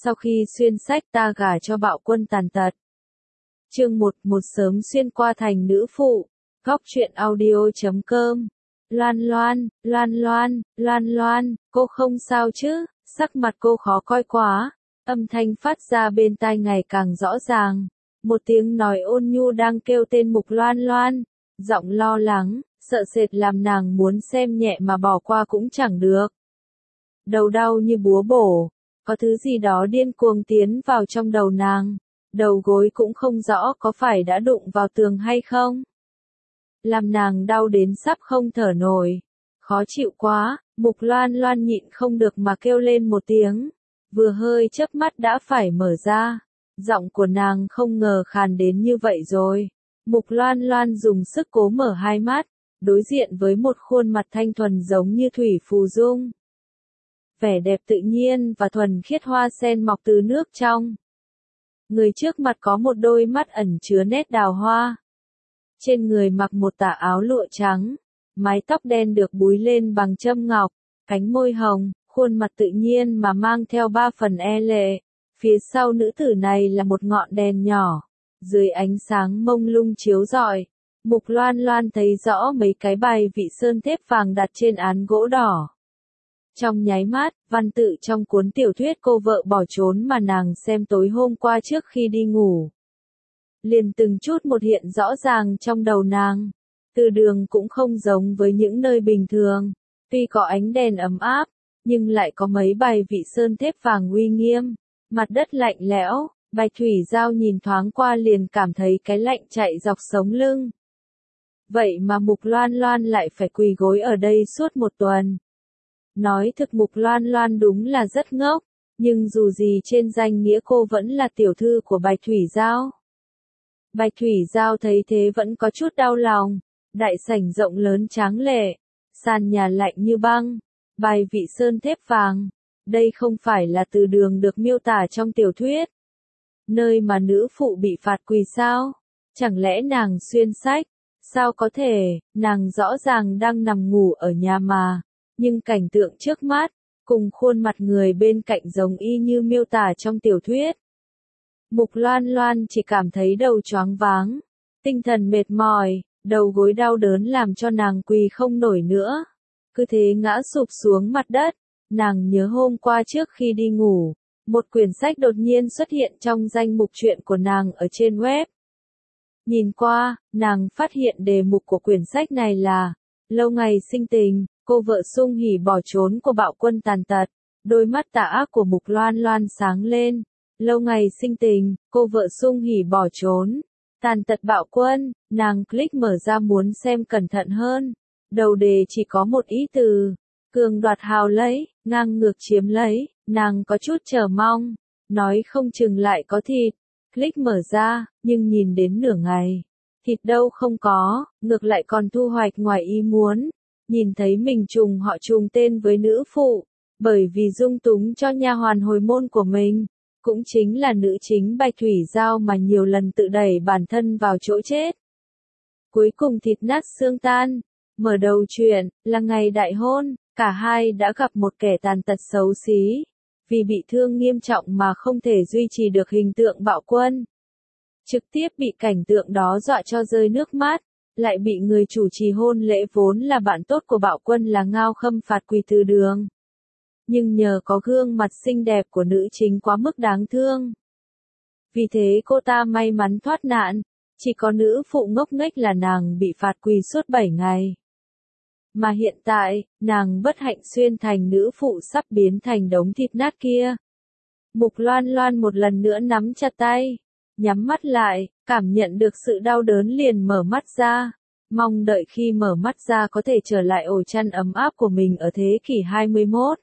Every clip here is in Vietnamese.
Sau khi xuyên sách ta gả cho bạo quân tàn tật. Chương 1, một sớm xuyên qua thành nữ phụ. Góc truyện audio.com. Loan, cô không sao chứ? Sắc mặt cô khó coi quá. Âm thanh phát ra bên tai ngày càng rõ ràng. Một tiếng nói ôn nhu đang kêu tên Mục Loan, giọng lo lắng, sợ sệt làm nàng muốn xem nhẹ mà bỏ qua cũng chẳng được. Đầu đau như búa bổ, có thứ gì đó điên cuồng tiến vào trong đầu nàng, đầu gối cũng không rõ có phải đã đụng vào tường hay không. Làm nàng đau đến sắp không thở nổi, khó chịu quá, Mục Loan nhịn không được mà kêu lên một tiếng, vừa hơi chớp mắt đã phải mở ra. Giọng của nàng không ngờ khàn đến như vậy rồi. Mục Loan dùng sức cố mở hai mắt, đối diện với một khuôn mặt thanh thuần giống như thủy phù dung. Vẻ đẹp tự nhiên và thuần khiết hoa sen mọc từ nước trong. Người trước mặt có một đôi mắt ẩn chứa nét đào hoa. Trên người mặc một tà áo lụa trắng, mái tóc đen được búi lên bằng châm ngọc, cánh môi hồng, khuôn mặt tự nhiên mà mang theo ba phần e lệ. Phía sau nữ tử này là một ngọn đèn nhỏ, dưới ánh sáng mông lung chiếu rọi, Mục Loan thấy rõ mấy cái bài vị sơn thép vàng đặt trên án gỗ đỏ. Trong nháy mắt, văn tự trong cuốn tiểu thuyết cô vợ bỏ trốn mà nàng xem tối hôm qua trước khi đi ngủ, liền từng chút một hiện rõ ràng trong đầu nàng. Từ đường cũng không giống với những nơi bình thường, tuy có ánh đèn ấm áp, nhưng lại có mấy bài vị sơn thép vàng uy nghiêm. Mặt đất lạnh lẽo, Bạch Thủy Giao nhìn thoáng qua liền cảm thấy cái lạnh chạy dọc sống lưng. Vậy mà Mục Loan lại phải quỳ gối ở đây suốt một tuần. Nói thực Mục Loan đúng là rất ngốc, nhưng dù gì trên danh nghĩa cô vẫn là tiểu thư của Bạch Thủy Giao. Bạch Thủy Giao thấy thế vẫn có chút đau lòng, đại sảnh rộng lớn tráng lệ, sàn nhà lạnh như băng, bài vị sơn thép vàng. Đây không phải là từ đường được miêu tả trong tiểu thuyết. Nơi mà nữ phụ bị phạt quỳ sao? Chẳng lẽ nàng xuyên sách? Sao có thể, nàng rõ ràng đang nằm ngủ ở nhà mà. Nhưng cảnh tượng trước mắt, cùng khuôn mặt người bên cạnh giống y như miêu tả trong tiểu thuyết. Mục Loan chỉ cảm thấy đầu choáng váng, tinh thần mệt mỏi, đầu gối đau đớn làm cho nàng quỳ không nổi nữa. Cứ thế ngã sụp xuống mặt đất. Nàng nhớ hôm qua trước khi đi ngủ, một quyển sách đột nhiên xuất hiện trong danh mục truyện của nàng ở trên web. Nhìn qua, nàng phát hiện đề mục của quyển sách này là Lâu ngày sinh tình, cô vợ sung hỉ bỏ trốn của bạo quân tàn tật. Đôi mắt tà ác của Mục Loan sáng lên. Lâu ngày sinh tình, cô vợ sung hỉ bỏ trốn. Tàn tật bạo quân, nàng click mở ra muốn xem cẩn thận hơn. Đầu đề chỉ có một ý từ. Cường đoạt hào lấy, ngang ngược chiếm lấy, nàng có chút chờ mong, nói không chừng lại có thịt. Click mở ra, nhưng nhìn đến nửa ngày, thịt đâu không có, ngược lại còn thu hoạch ngoài ý muốn. Nhìn thấy mình trùng họ trùng tên với nữ phụ, bởi vì dung túng cho nha hoàn hồi môn của mình, cũng chính là nữ chính Bạch Thủy Giao mà nhiều lần tự đẩy bản thân vào chỗ chết. Cuối cùng thịt nát xương tan, mở đầu chuyện, là ngày đại hôn. Cả hai đã gặp một kẻ tàn tật xấu xí, vì bị thương nghiêm trọng mà không thể duy trì được hình tượng bạo quân. Trực tiếp bị cảnh tượng đó dọa cho rơi nước mắt, lại bị người chủ trì hôn lễ vốn là bạn tốt của bạo quân là Ngao Khâm phạt quỳ từ đường. Nhưng nhờ có gương mặt xinh đẹp của nữ chính quá mức đáng thương. Vì thế cô ta may mắn thoát nạn, chỉ có nữ phụ ngốc nghếch là nàng bị phạt quỳ suốt 7 ngày. Mà hiện tại, nàng bất hạnh xuyên thành nữ phụ sắp biến thành đống thịt nát kia. Mục Loan một lần nữa nắm chặt tay, nhắm mắt lại, cảm nhận được sự đau đớn liền mở mắt ra. Mong đợi khi mở mắt ra có thể trở lại ổ chăn ấm áp của mình ở thế kỷ 21.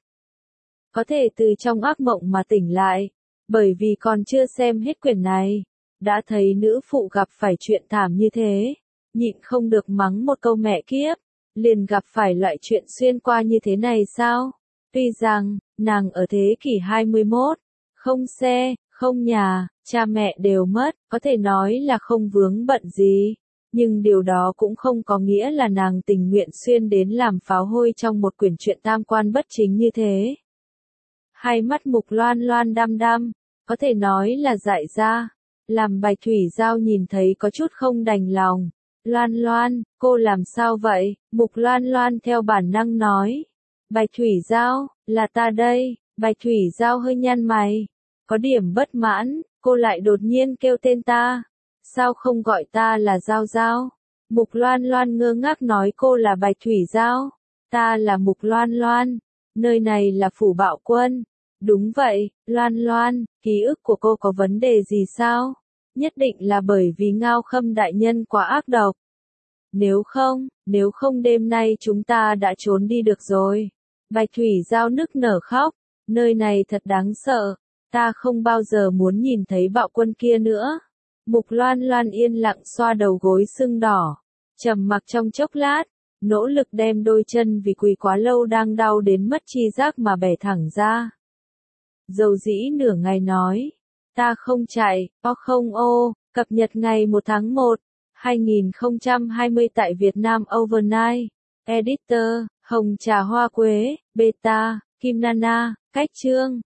Có thể từ trong ác mộng mà tỉnh lại, bởi vì còn chưa xem hết quyển này, đã thấy nữ phụ gặp phải chuyện thảm như thế, nhịn không được mắng một câu mẹ kiếp. Liền gặp phải loại chuyện xuyên qua như thế này sao? Tuy rằng, nàng ở thế kỷ 21, không xe, không nhà, cha mẹ đều mất, có thể nói là không vướng bận gì. Nhưng điều đó cũng không có nghĩa là nàng tình nguyện xuyên đến làm pháo hôi trong một quyển truyện tam quan bất chính như thế. Hai mắt Mục Loan Loan đăm đăm, có thể nói là dại ra, làm Bạch Thủy Giao nhìn thấy có chút không đành lòng. Loan Loan, cô làm sao vậy? Mục Loan Loan theo bản năng nói. Bạch Thủy Giao, là ta đây. Bạch Thủy Giao hơi nhăn mày, có điểm bất mãn, cô lại đột nhiên kêu tên ta. Sao không gọi ta là Giao Giao? Mục Loan Loan ngơ ngác nói cô là Bạch Thủy Giao. Ta là Mục Loan Loan, nơi này là phủ Bạo Quân. Đúng vậy, Loan Loan, ký ức của cô có vấn đề gì sao? Nhất định là bởi vì Ngao Khâm đại nhân quá ác độc. Nếu không đêm nay chúng ta đã trốn đi được rồi. Bạch Thủy Giao nức nở khóc, nơi này thật đáng sợ, ta không bao giờ muốn nhìn thấy Bạo Quân kia nữa. Mục Loan Loan yên lặng xoa đầu gối sưng đỏ, trầm mặc trong chốc lát, nỗ lực đem đôi chân vì quỳ quá lâu đang đau đến mất tri giác mà bẻ thẳng ra. Dầu dĩ nửa ngày nói, ta không chạy, không cập nhật ngày 1 tháng 1, 2020 tại Việt Nam Overnight. Editor, Hồng Trà Hoa Quế, Beta, Kim Nana, Cách Chương.